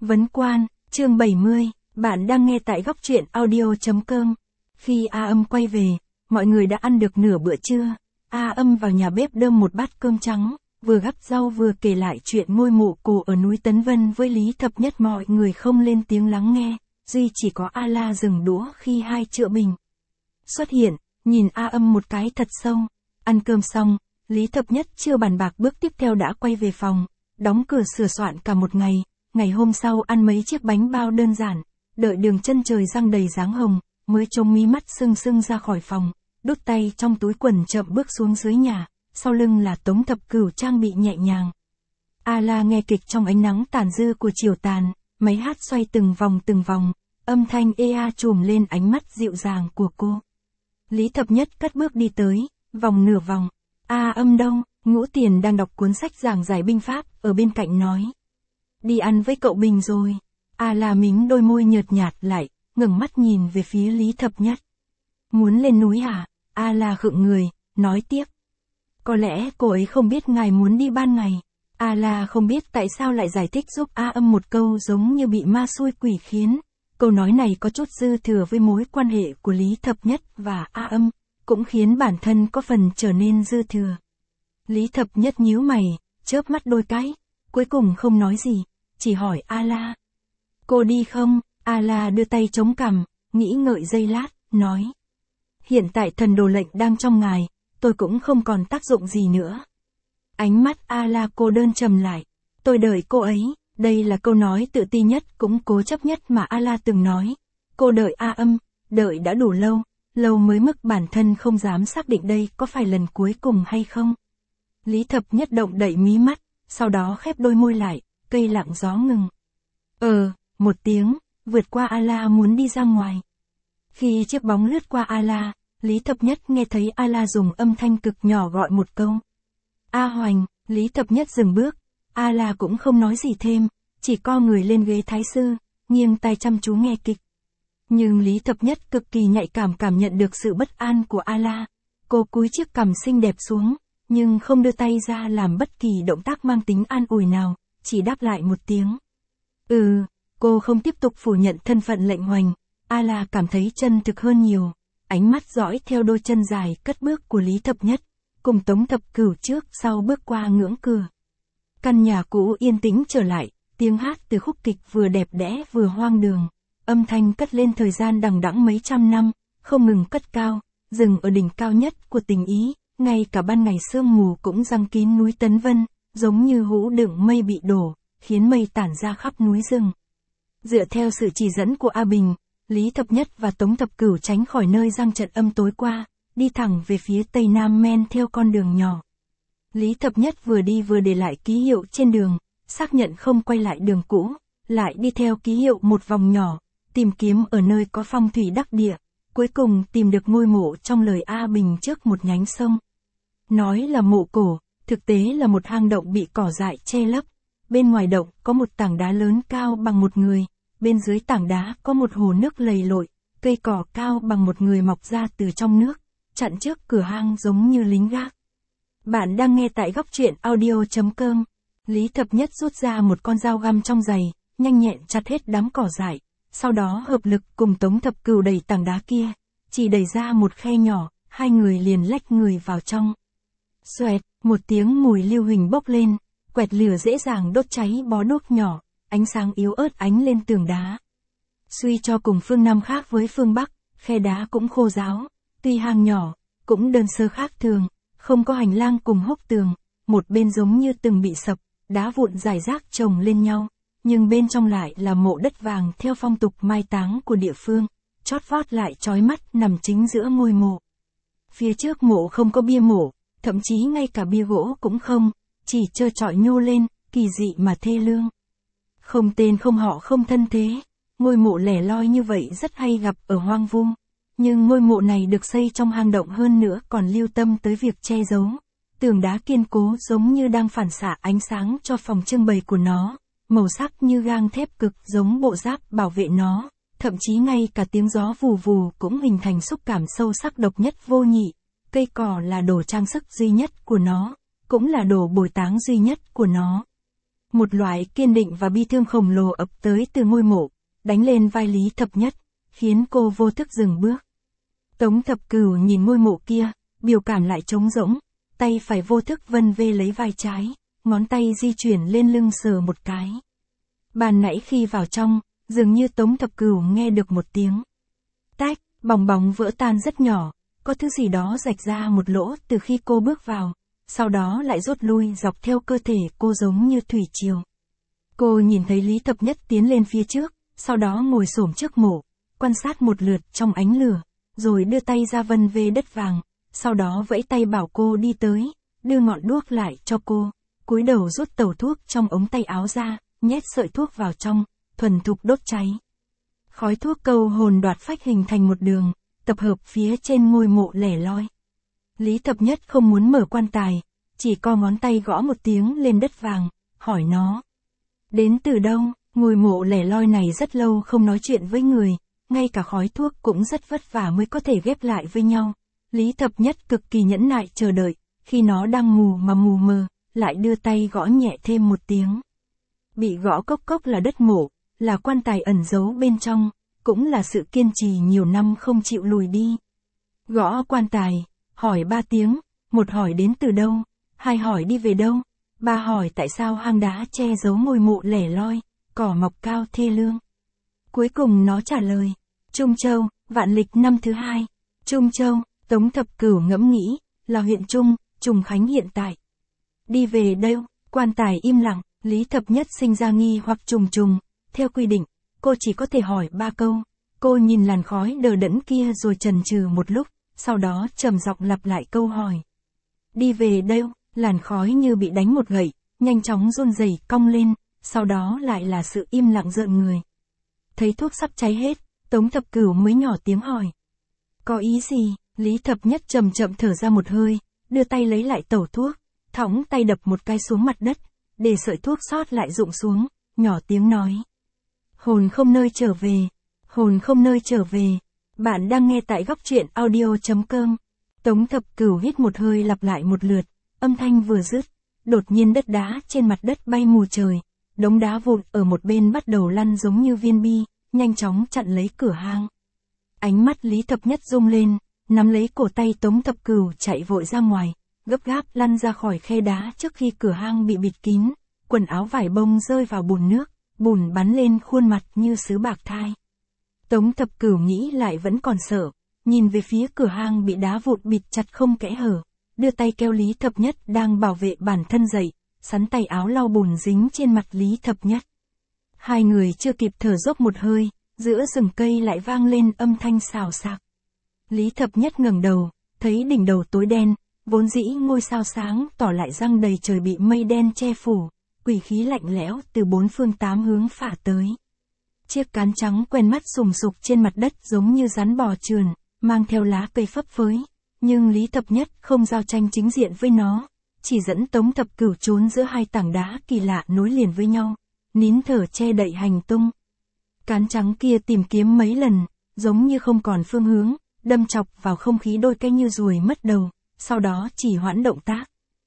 Vấn Quan, chương 70, bạn đang nghe tại góc truyện audio.com. Khi A Âm quay về, mọi người đã ăn được nửa bữa trưa. A Âm vào nhà bếp đơm một bát cơm trắng, vừa gắp rau vừa kể lại chuyện ngôi mộ cổ ở núi Tấn Vân với Lý Thập Nhất. Mọi người không lên tiếng lắng nghe, duy chỉ có A La dừng đũa khi hai Triệu Bình xuất hiện, nhìn A Âm một cái thật sâu. Ăn cơm xong, Lý Thập Nhất chưa bàn bạc bước tiếp theo đã quay về phòng, đóng cửa sửa soạn cả một ngày. Ngày hôm sau ăn mấy chiếc bánh bao đơn giản, đợi đường chân trời răng đầy dáng hồng, mới trông mí mắt sưng sưng ra khỏi phòng, đút tay trong túi quần chậm bước xuống dưới nhà, sau lưng là Tống Thập Cửu trang bị nhẹ nhàng. A La nghe kịch trong ánh nắng tàn dư của chiều tàn, máy hát xoay từng vòng, âm thanh ea trùm lên ánh mắt dịu dàng của cô. Lý Thập Nhất cất bước đi tới, vòng nửa vòng. A Âm đâu? Ngũ Tiền đang đọc cuốn sách giảng giải binh pháp, ở bên cạnh nói. Đi ăn với cậu Bình rồi. A La mím đôi môi nhợt nhạt lại, ngẩng mắt nhìn về phía Lý Thập Nhất. Muốn lên núi hả? A La khựng người, nói tiếp. Có lẽ cô ấy không biết ngài muốn đi ban ngày. A La không biết tại sao lại giải thích giúp A Âm một câu giống như bị ma xui quỷ khiến. Câu nói này có chút dư thừa với mối quan hệ của Lý Thập Nhất và A Âm, cũng khiến bản thân có phần trở nên dư thừa. Lý Thập Nhất nhíu mày, chớp mắt đôi cái, cuối cùng không nói gì, chỉ hỏi A La. Cô đi không? A La đưa tay chống cằm, nghĩ ngợi giây lát, nói. Hiện tại thần đồ lệnh đang trong ngài, tôi cũng không còn tác dụng gì nữa. Ánh mắt A La cô đơn trầm lại. Tôi đợi cô ấy, đây là câu nói tự ti nhất cũng cố chấp nhất mà A La từng nói. Cô đợi A Âm, đợi đã đủ lâu, lâu mới mức bản thân không dám xác định đây có phải lần cuối cùng hay không. Lý Thập Nhất động đậy mí mắt, sau đó khép đôi môi lại, cây lặng gió ngừng. Một tiếng, vượt qua A La muốn đi ra ngoài. Khi chiếc bóng lướt qua A La, Lý Thập Nhất nghe thấy A La dùng âm thanh cực nhỏ gọi một câu. A Hoành. Lý Thập Nhất dừng bước, A La cũng không nói gì thêm, chỉ co người lên ghế thái sư, nghiêng tai chăm chú nghe kịch. Nhưng Lý Thập Nhất cực kỳ nhạy cảm nhận được sự bất an của A La. Cô cúi chiếc cằm xinh đẹp xuống, nhưng không đưa tay ra làm bất kỳ động tác mang tính an ủi nào, chỉ đáp lại một tiếng. Cô không tiếp tục phủ nhận thân phận lệnh hoành. A La cảm thấy chân thực hơn nhiều, ánh mắt dõi theo đôi chân dài cất bước của Lý Thập Nhất, cùng Tống Thập Cửu trước sau bước qua ngưỡng cửa. Căn nhà cũ yên tĩnh trở lại, tiếng hát từ khúc kịch vừa đẹp đẽ vừa hoang đường, âm thanh cất lên thời gian đằng đẵng mấy trăm năm, không ngừng cất cao, dừng ở đỉnh cao nhất của tình ý, ngay cả ban ngày sương mù cũng giăng kín núi Tấn Vân, giống như hũ đựng mây bị đổ, khiến mây tản ra khắp núi rừng. Dựa theo sự chỉ dẫn của A Bình, Lý Thập Nhất và Tống Thập Cửu tránh khỏi nơi giăng trận âm tối qua, đi thẳng về phía tây nam men theo con đường nhỏ. Lý Thập Nhất vừa đi vừa để lại ký hiệu trên đường, xác nhận không quay lại đường cũ, lại đi theo ký hiệu một vòng nhỏ, tìm kiếm ở nơi có phong thủy đắc địa, cuối cùng tìm được ngôi mộ trong lời A Bình trước một nhánh sông. Nói là mộ cổ, thực tế là một hang động bị cỏ dại che lấp, bên ngoài động có một tảng đá lớn cao bằng một người, bên dưới tảng đá có một hồ nước lầy lội, cây cỏ cao bằng một người mọc ra từ trong nước, chặn trước cửa hang giống như lính gác. Bạn đang nghe tại góc truyện audio.com. Lý Thập Nhất rút ra một con dao găm trong giày, nhanh nhẹn chặt hết đám cỏ dại, sau đó hợp lực cùng Tống Thập Cửu đẩy tảng đá kia, chỉ đẩy ra một khe nhỏ, hai người liền lách người vào trong. Xoẹt, một tiếng mùi lưu huỳnh bốc lên, quẹt lửa dễ dàng đốt cháy bó đuốc nhỏ, ánh sáng yếu ớt ánh lên tường đá. Suy cho cùng phương Nam khác với phương Bắc, khe đá cũng khô ráo, tuy hang nhỏ, cũng đơn sơ khác thường, không có hành lang cùng hốc tường, một bên giống như từng bị sập, đá vụn rải rác chồng lên nhau, nhưng bên trong lại là mộ đất vàng theo phong tục mai táng của địa phương, chót vót lại chói mắt nằm chính giữa ngôi mộ. Phía trước mộ không có bia mộ, thậm chí ngay cả bia gỗ cũng không, chỉ trơ trọi nhô lên, kỳ dị mà thê lương. Không tên không họ không thân thế, ngôi mộ lẻ loi như vậy rất hay gặp ở hoang vu. Nhưng ngôi mộ này được xây trong hang động hơn nữa còn lưu tâm tới việc che giấu. Tường đá kiên cố giống như đang phản xạ ánh sáng cho phòng trưng bày của nó, màu sắc như gang thép cực giống bộ giáp bảo vệ nó, thậm chí ngay cả tiếng gió vù vù cũng hình thành xúc cảm sâu sắc độc nhất vô nhị. Cây cỏ là đồ trang sức duy nhất của nó, cũng là đồ bồi táng duy nhất của nó. Một loại kiên định và bi thương khổng lồ ập tới từ ngôi mộ, đánh lên vai Lý Thập Nhất, khiến cô vô thức dừng bước. Tống Thập Cửu nhìn ngôi mộ kia, biểu cảm lại trống rỗng, tay phải vô thức vân vê lấy vai trái, ngón tay di chuyển lên lưng sờ một cái. Ban nãy khi vào trong, dường như Tống Thập Cửu nghe được một tiếng tách, bong bóng vỡ tan rất nhỏ, có thứ gì đó rạch ra một lỗ từ khi cô bước vào, sau đó lại rút lui dọc theo cơ thể cô giống như thủy triều. Cô nhìn thấy Lý Thập Nhất tiến lên phía trước, sau đó ngồi xổm trước mộ, quan sát một lượt trong ánh lửa, rồi đưa tay ra vân vê đất vàng, sau đó vẫy tay bảo cô đi tới, đưa ngọn đuốc lại cho cô, cúi đầu rút tẩu thuốc trong ống tay áo ra, nhét sợi thuốc vào trong, thuần thục đốt cháy. Khói thuốc câu hồn đoạt phách hình thành một đường, tập hợp phía trên ngôi mộ lẻ loi. Lý Thập Nhất không muốn mở quan tài, chỉ co ngón tay gõ một tiếng lên đất vàng, hỏi nó. Đến từ đâu? Ngôi mộ lẻ loi này rất lâu không nói chuyện với người, ngay cả khói thuốc cũng rất vất vả mới có thể ghép lại với nhau. Lý Thập Nhất cực kỳ nhẫn nại chờ đợi, khi nó đang mù mà mù mờ, lại đưa tay gõ nhẹ thêm một tiếng. Bị gõ cốc cốc là đất mộ, là quan tài ẩn giấu bên trong, cũng là sự kiên trì nhiều năm không chịu lùi đi. Gõ quan tài, hỏi 3 tiếng, một hỏi đến từ đâu, 2 hỏi đi về đâu, 3 hỏi tại sao hang đá che giấu ngôi mộ lẻ loi, cỏ mọc cao thê lương. Cuối cùng nó trả lời, Trung Châu, vạn lịch năm thứ 2. Trung Châu, Tống Thập Cửu ngẫm nghĩ, là huyện Trung, Trùng Khánh hiện tại. Đi về đâu? Quan tài im lặng, Lý Thập Nhất sinh ra nghi hoặc trùng trùng, theo quy định, cô chỉ có thể hỏi 3 câu. Cô nhìn làn khói đờ đẫn kia rồi chần chừ một lúc, sau đó trầm giọng lặp lại câu hỏi. Đi về đâu? Làn khói như bị đánh một gậy, nhanh chóng run rẩy cong lên, sau đó lại là sự im lặng rợn người. Thấy thuốc sắp cháy hết, Tống Thập Cửu mới nhỏ tiếng hỏi. Có ý gì? Lý Thập Nhất chậm chậm thở ra một hơi, đưa tay lấy lại tẩu thuốc, thõng tay đập một cái xuống mặt đất, để sợi thuốc sót lại rụng xuống, nhỏ tiếng nói. Hồn không nơi trở về, hồn không nơi trở về. Bạn đang nghe tại góc truyện audio.com. Tống Thập Cửu hít một hơi lặp lại một lượt, âm thanh vừa dứt, đột nhiên đất đá trên mặt đất bay mù trời, đống đá vụn ở một bên bắt đầu lăn giống như viên bi, nhanh chóng chặn lấy cửa hang. Ánh mắt Lý Thập Nhất rung lên, nắm lấy cổ tay Tống Thập Cửu chạy vội ra ngoài, gấp gáp lăn ra khỏi khe đá trước khi cửa hang bị bịt kín, quần áo vải bông rơi vào bùn nước, bùn bắn lên khuôn mặt như sứ bạc thai. Tống Thập Cửu nghĩ lại vẫn còn sợ, nhìn về phía cửa hang bị đá vụn bịt chặt không kẽ hở, đưa tay kéo Lý Thập Nhất đang bảo vệ bản thân dậy, sắn tay áo lau bùn dính trên mặt Lý Thập Nhất. Hai người chưa kịp thở dốc một hơi, giữa rừng cây lại vang lên âm thanh xào xạc. Lý Thập Nhất ngẩng đầu, thấy đỉnh đầu tối đen, vốn dĩ ngôi sao sáng tỏ lại răng đầy trời bị mây đen che phủ, quỷ khí lạnh lẽo từ 4 phương 8 hướng phả tới. Chiếc cán trắng quen mắt sùng sục trên mặt đất giống như rắn bò trườn, mang theo lá cây phấp phới, nhưng Lý Thập Nhất không giao tranh chính diện với nó, chỉ dẫn Tống Thập Cửu trốn giữa hai tảng đá kỳ lạ nối liền với nhau, nín thở che đậy hành tung. Cán trắng kia tìm kiếm mấy lần, giống như không còn phương hướng, đâm chọc vào không khí đôi cái như ruồi mất đầu, sau đó chỉ hoãn động tác.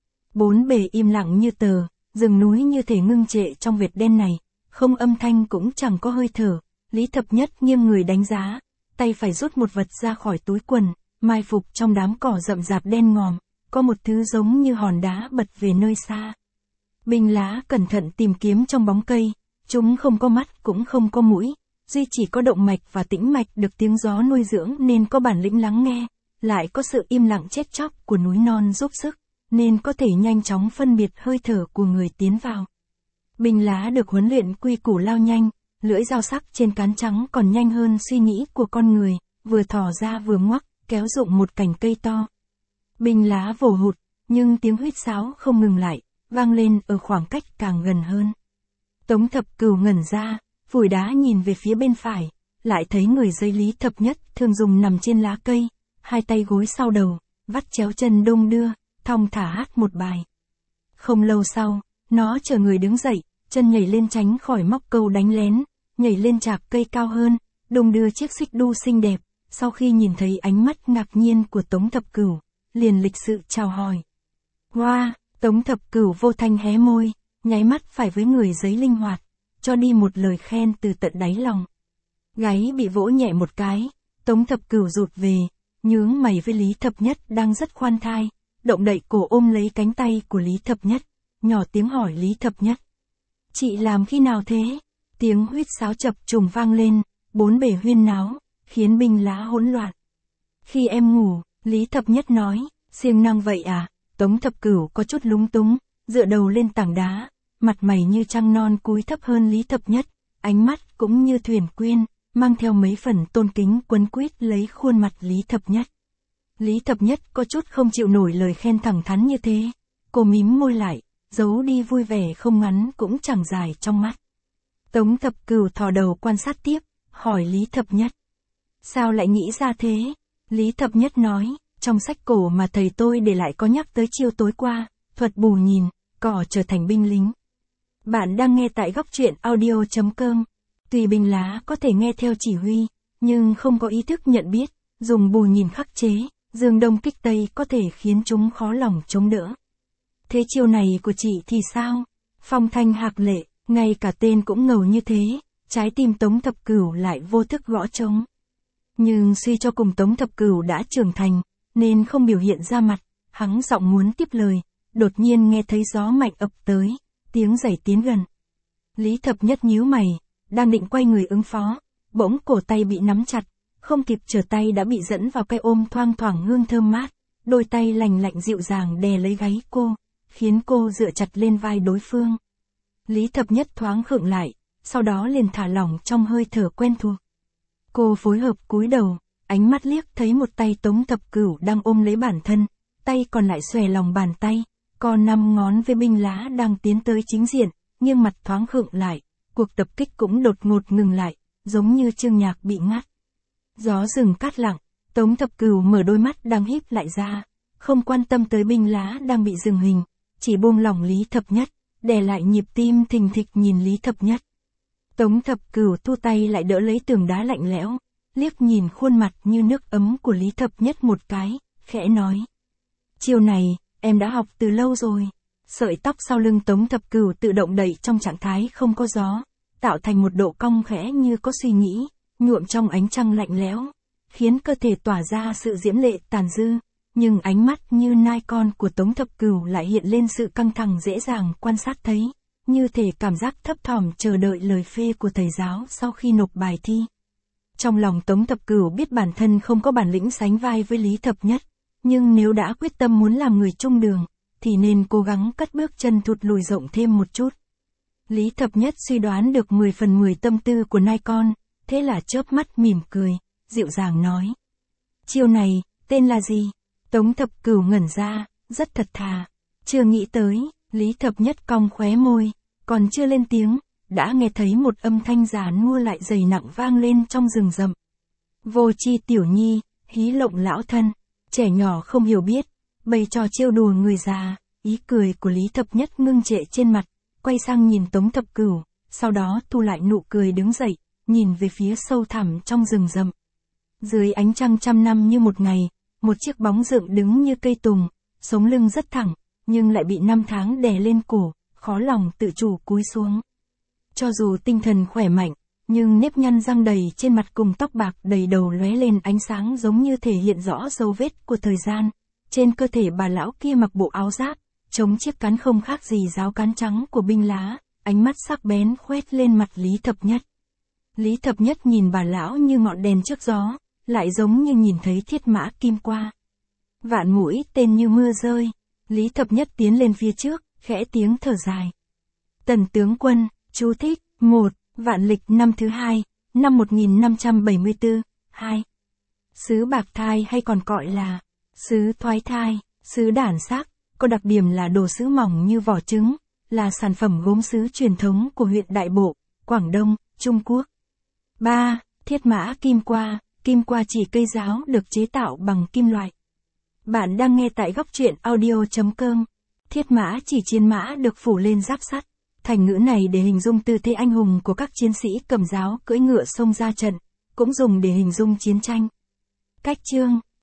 Bốn bề im lặng như tờ, rừng núi như thể ngưng trệ trong vệt đen này, không âm thanh cũng chẳng có hơi thở. Lý Thập Nhất nghiêng người đánh giá, tay phải rút một vật ra khỏi túi quần, mai phục trong đám cỏ rậm rạp đen ngòm, có một thứ giống như hòn đá bật về nơi xa. Binh lá cẩn thận tìm kiếm trong bóng cây, chúng không có mắt cũng không có mũi, duy chỉ có động mạch và tĩnh mạch được tiếng gió nuôi dưỡng nên có bản lĩnh lắng nghe, lại có sự im lặng chết chóc của núi non giúp sức, nên có thể nhanh chóng phân biệt hơi thở của người tiến vào. Binh lá được huấn luyện quy củ lao nhanh, lưỡi dao sắc trên cán trắng còn nhanh hơn suy nghĩ của con người, vừa thò ra vừa ngoắc, kéo rụng một cành cây to. Binh lá vồ hụt, nhưng tiếng huýt sáo không ngừng lại, vang lên ở khoảng cách càng gần hơn. Tống Thập Cửu ngẩn ra, phủi đá nhìn về phía bên phải, lại thấy người dây Lý Thập Nhất thường dùng nằm trên lá cây, hai tay gối sau đầu, vắt chéo chân đung đưa, thong thả hát một bài. Không lâu sau, nó chờ người đứng dậy, chân nhảy lên tránh khỏi móc câu đánh lén, nhảy lên chạc cây cao hơn, đung đưa chiếc xích đu xinh đẹp, sau khi nhìn thấy ánh mắt ngạc nhiên của Tống Thập Cửu, liền lịch sự chào hỏi. Hoa, Tống Thập Cửu vô thanh hé môi, nháy mắt phải với người giấy linh hoạt, cho đi một lời khen từ tận đáy lòng. Gáy bị vỗ nhẹ một cái, Tống Thập Cửu rụt về, nhướng mày với Lý Thập Nhất đang rất khoan thai, động đậy cổ ôm lấy cánh tay của Lý Thập Nhất, nhỏ tiếng hỏi Lý Thập Nhất. Chị làm khi nào thế? Tiếng huýt sáo chập trùng vang lên, bốn bề huyên náo, khiến binh lá hỗn loạn. Khi em ngủ, Lý Thập Nhất nói, siêng năng vậy à? Tống Thập Cửu có chút lúng túng, dựa đầu lên tảng đá, mặt mày như trăng non cúi thấp hơn Lý Thập Nhất, ánh mắt cũng như thuyền quyên, mang theo mấy phần tôn kính quấn quýt lấy khuôn mặt Lý Thập Nhất. Lý Thập Nhất có chút không chịu nổi lời khen thẳng thắn như thế, cô mím môi lại, giấu đi vui vẻ không ngắn cũng chẳng dài trong mắt. Tống Thập Cửu thò đầu quan sát tiếp, hỏi Lý Thập Nhất. Sao lại nghĩ ra thế? Lý Thập Nhất nói, trong sách cổ mà thầy tôi để lại có nhắc tới chiêu tối qua, thuật bù nhìn, cỏ trở thành binh lính. Bạn đang nghe tại góc truyện audio.com. Tùy binh lá có thể nghe theo chỉ huy, nhưng không có ý thức nhận biết, dùng bù nhìn khắc chế, dương đông kích tây có thể khiến chúng khó lòng chống đỡ. Thế chiêu này của chị thì sao? Phong thanh hạc lệ, ngay cả tên cũng ngầu như thế, trái tim Tống Thập Cửu lại vô thức gõ trống. Nhưng suy cho cùng Tống Thập Cửu đã trưởng thành, nên không biểu hiện ra mặt, hắn giọng muốn tiếp lời, đột nhiên nghe thấy gió mạnh ập tới, tiếng giày tiến gần. Lý Thập Nhất nhíu mày, đang định quay người ứng phó, bỗng cổ tay bị nắm chặt, không kịp trở tay đã bị dẫn vào cái ôm thoang thoảng hương thơm mát, đôi tay lành lạnh dịu dàng đè lấy gáy cô, khiến cô dựa chặt lên vai đối phương. Lý Thập Nhất thoáng khựng lại, sau đó liền thả lỏng trong hơi thở quen thuộc. Cô phối hợp cúi đầu, ánh mắt liếc thấy một tay Tống Thập Cửu đang ôm lấy bản thân, tay còn lại xòe lòng bàn tay, còn 5 ngón với binh lá đang tiến tới chính diện, nghiêng mặt thoáng khựng lại, cuộc tập kích cũng đột ngột ngừng lại, giống như chương nhạc bị ngắt. Gió rừng cát lặng, Tống Thập Cửu mở đôi mắt đang híp lại ra, không quan tâm tới binh lá đang bị dừng hình, chỉ buông lỏng Lý Thập Nhất, đè lại nhịp tim thình thịch nhìn Lý Thập Nhất. Tống Thập Cửu thu tay lại đỡ lấy tường đá lạnh lẽo, liếc nhìn khuôn mặt như nước ấm của Lý Thập Nhất một cái, khẽ nói. Chiêu này, em đã học từ lâu rồi. Sợi tóc sau lưng Tống Thập Cửu tự động đẩy trong trạng thái không có gió, tạo thành một độ cong khẽ như có suy nghĩ, nhuộm trong ánh trăng lạnh lẽo, khiến cơ thể tỏa ra sự diễm lệ tàn dư, nhưng ánh mắt như nai con của Tống Thập Cửu lại hiện lên sự căng thẳng dễ dàng quan sát thấy, như thể cảm giác thấp thỏm chờ đợi lời phê của thầy giáo sau khi nộp bài thi. Trong lòng Tống Thập Cửu biết bản thân không có bản lĩnh sánh vai với Lý Thập Nhất, nhưng nếu đã quyết tâm muốn làm người trung đường, thì nên cố gắng cất bước chân thụt lùi rộng thêm một chút. Lý Thập Nhất suy đoán được 10 phần 10 tâm tư của nai con, thế là chớp mắt mỉm cười, dịu dàng nói. Chiêu này, tên là gì? Tống Thập Cửu ngẩn ra, rất thật thà. Chưa nghĩ tới, Lý Thập Nhất cong khóe môi, còn chưa lên tiếng, đã nghe thấy một âm thanh già nua lại dày nặng vang lên trong rừng rậm. Vô chi tiểu nhi, hí lộng lão thân, trẻ nhỏ không hiểu biết, bày trò trêu đùa người già, ý cười của Lý Thập Nhất ngưng trệ trên mặt, quay sang nhìn Tống Thập Cửu, sau đó thu lại nụ cười đứng dậy, nhìn về phía sâu thẳm trong rừng rậm. Dưới ánh trăng trăm năm như một ngày, một chiếc bóng dựng đứng như cây tùng, sống lưng rất thẳng, nhưng lại bị 5 tháng đè lên cổ, khó lòng tự chủ cúi xuống. Cho dù tinh thần khỏe mạnh, nhưng nếp nhăn răng đầy trên mặt cùng tóc bạc đầy đầu lóe lên ánh sáng giống như thể hiện rõ dấu vết của thời gian. Trên cơ thể bà lão kia mặc bộ áo giáp, chống chiếc cán không khác gì giáo cán trắng của binh lá, ánh mắt sắc bén khoét lên mặt Lý Thập Nhất. Lý Thập Nhất nhìn bà lão như ngọn đèn trước gió, lại giống như nhìn thấy thiết mã kim qua. Vạn mũi tên như mưa rơi, Lý Thập Nhất tiến lên phía trước, khẽ tiếng thở dài. Tần tướng quân, chú thích, 1, vạn lịch năm thứ 2, năm 1574, 2. Sứ bạc thai hay còn gọi là sứ thoái thai, sứ đản xác, có đặc điểm là đồ sứ mỏng như vỏ trứng, là sản phẩm gốm sứ truyền thống của huyện Đại Bộ, Quảng Đông, Trung Quốc. 3. Thiết mã kim qua chỉ cây giáo được chế tạo bằng kim loại. Bạn đang nghe tại góc truyện audio.com. Thiết mã chỉ chiến mã được phủ lên giáp sắt. Thành ngữ này để hình dung tư thế anh hùng của các chiến sĩ cầm giáo cưỡi ngựa xông ra trận, cũng dùng để hình dung chiến tranh. Cách chương